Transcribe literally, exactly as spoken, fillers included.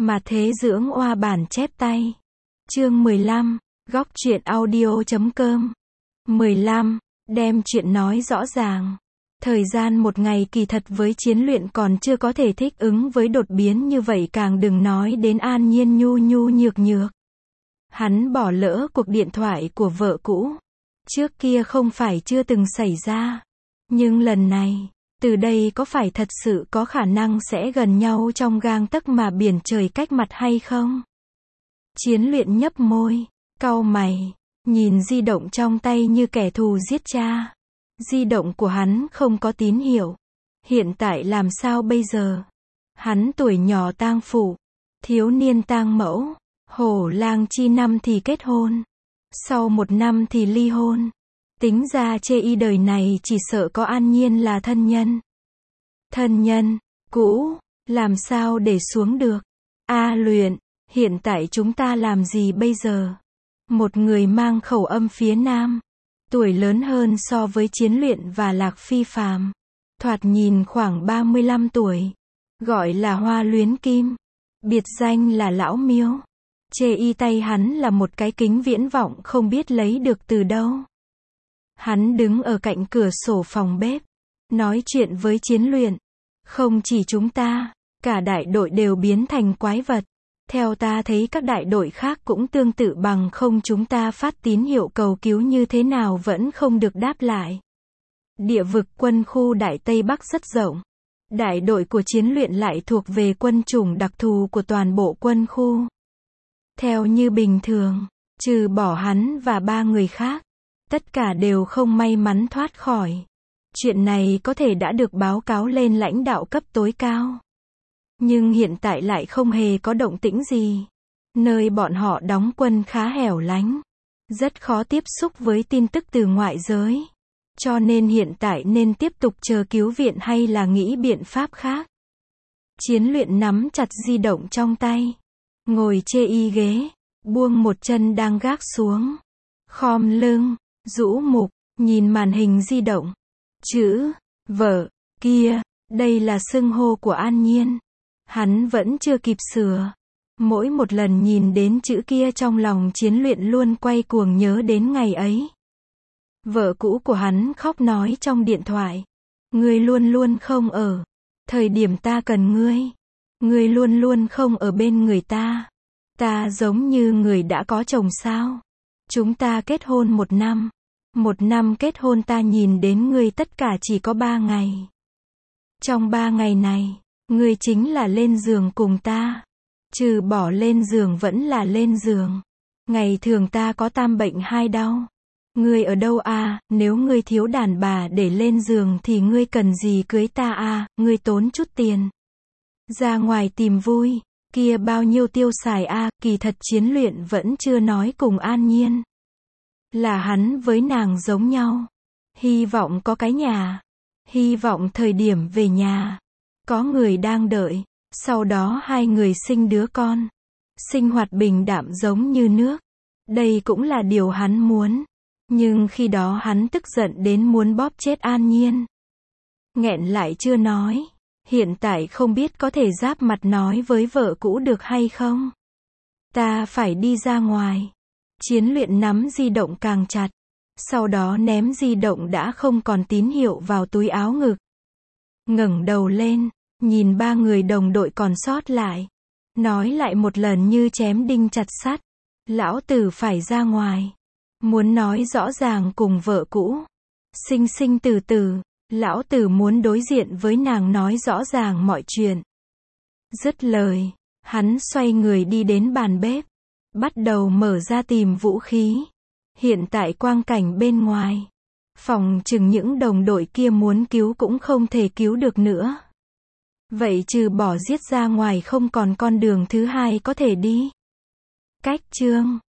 Mà thế dưỡng oa bản chép tay. Chương mười lăm, góc truyện audio chấm com. mười lăm, đem chuyện nói rõ ràng. Thời gian một ngày kỳ thật với Chiến Luyện còn chưa có thể thích ứng với đột biến như vậy, càng đừng nói đến An Nhiên nhu nhu nhược nhược. Hắn bỏ lỡ cuộc điện thoại của vợ cũ. Trước kia không phải chưa từng xảy ra. Nhưng lần này, từ đây có phải thật sự có khả năng sẽ gần nhau trong gang tấc mà biển trời cách mặt hay không? Chiến Luyện nhấp môi, cau mày, nhìn di động trong tay như kẻ thù giết cha. Di động của hắn không có tín hiệu. Hiện tại làm sao bây giờ? Hắn tuổi nhỏ tang phụ, thiếu niên tang mẫu, hổ lang chi năm thì kết hôn, sau một năm thì ly hôn. Tính ra chê y đời này chỉ sợ có An Nhiên là thân nhân. Thân nhân, cũ, làm sao để xuống được? A Luyện, hiện tại chúng ta làm gì bây giờ? Một người mang khẩu âm phía Nam, tuổi lớn hơn so với Chiến Luyện và Lạc Phi Phàm, thoạt nhìn khoảng ba mươi lăm tuổi, gọi là Hoa Luyến Kim, biệt danh là Lão Miêu. Chê y tay hắn là một cái kính viễn vọng không biết lấy được từ đâu. Hắn đứng ở cạnh cửa sổ phòng bếp, nói chuyện với Chiến Luyện. Không chỉ chúng ta, cả đại đội đều biến thành quái vật. Theo ta thấy các đại đội khác cũng tương tự, bằng không chúng ta phát tín hiệu cầu cứu như thế nào vẫn không được đáp lại. Địa vực quân khu Đại Tây Bắc rất rộng. Đại đội của Chiến Luyện lại thuộc về quân chủng đặc thù của toàn bộ quân khu. Theo như bình thường, trừ bỏ hắn và ba người khác, tất cả đều không may mắn thoát khỏi. Chuyện này có thể đã được báo cáo lên lãnh đạo cấp tối cao. Nhưng hiện tại lại không hề có động tĩnh gì. Nơi bọn họ đóng quân khá hẻo lánh, rất khó tiếp xúc với tin tức từ ngoại giới. Cho nên hiện tại nên tiếp tục chờ cứu viện hay là nghĩ biện pháp khác? Chiến Luyện nắm chặt di động trong tay, ngồi chê y ghế, buông một chân đang gác xuống, khom lưng, rũ mục, nhìn màn hình di động. Chữ, vợ, kia, đây là xưng hô của An Nhiên. Hắn vẫn chưa kịp sửa. Mỗi một lần nhìn đến chữ kia trong lòng Chiến Luyện luôn quay cuồng nhớ đến ngày ấy. Vợ cũ của hắn khóc nói trong điện thoại. Ngươi luôn luôn không ở. Thời điểm ta cần ngươi. Ngươi luôn luôn không ở bên người ta. Ta giống như người đã có chồng sao? Chúng ta kết hôn một năm. Một năm kết hôn ta nhìn đến ngươi tất cả chỉ có ba ngày. Trong ba ngày này, ngươi chính là lên giường cùng ta. Trừ bỏ lên giường vẫn là lên giường. Ngày thường ta có tam bệnh hai đau. Ngươi ở đâu à? Nếu ngươi thiếu đàn bà để lên giường thì ngươi cần gì cưới ta à? Ngươi tốn chút tiền ra ngoài tìm vui, kia bao nhiêu tiêu xài à? Kỳ thật Chiến Luyện vẫn chưa nói cùng An Nhiên là hắn với nàng giống nhau. Hy vọng có cái nhà. Hy vọng thời điểm về nhà, có người đang đợi. Sau đó hai người sinh đứa con. Sinh hoạt bình đạm giống như nước. Đây cũng là điều hắn muốn. Nhưng khi đó hắn tức giận đến muốn bóp chết An Nhiên. Nghẹn lại chưa nói. Hiện tại không biết có thể giáp mặt nói với vợ cũ được hay không. Ta phải đi ra ngoài. Chiến Luyện nắm di động càng chặt. Sau đó ném di động đã không còn tín hiệu vào túi áo ngực. Ngẩng đầu lên, nhìn ba người đồng đội còn sót lại. Nói lại một lần như chém đinh chặt sắt. Lão tử phải ra ngoài. Muốn nói rõ ràng cùng vợ cũ. Sinh sinh từ từ, lão tử muốn đối diện với nàng nói rõ ràng mọi chuyện. Dứt lời, hắn xoay người đi đến bàn bếp. Bắt đầu mở ra tìm vũ khí. Hiện tại quang cảnh bên ngoài, phòng chừng những đồng đội kia muốn cứu cũng không thể cứu được nữa. Vậy trừ bỏ giết ra ngoài không còn con đường thứ hai có thể đi. Cách chương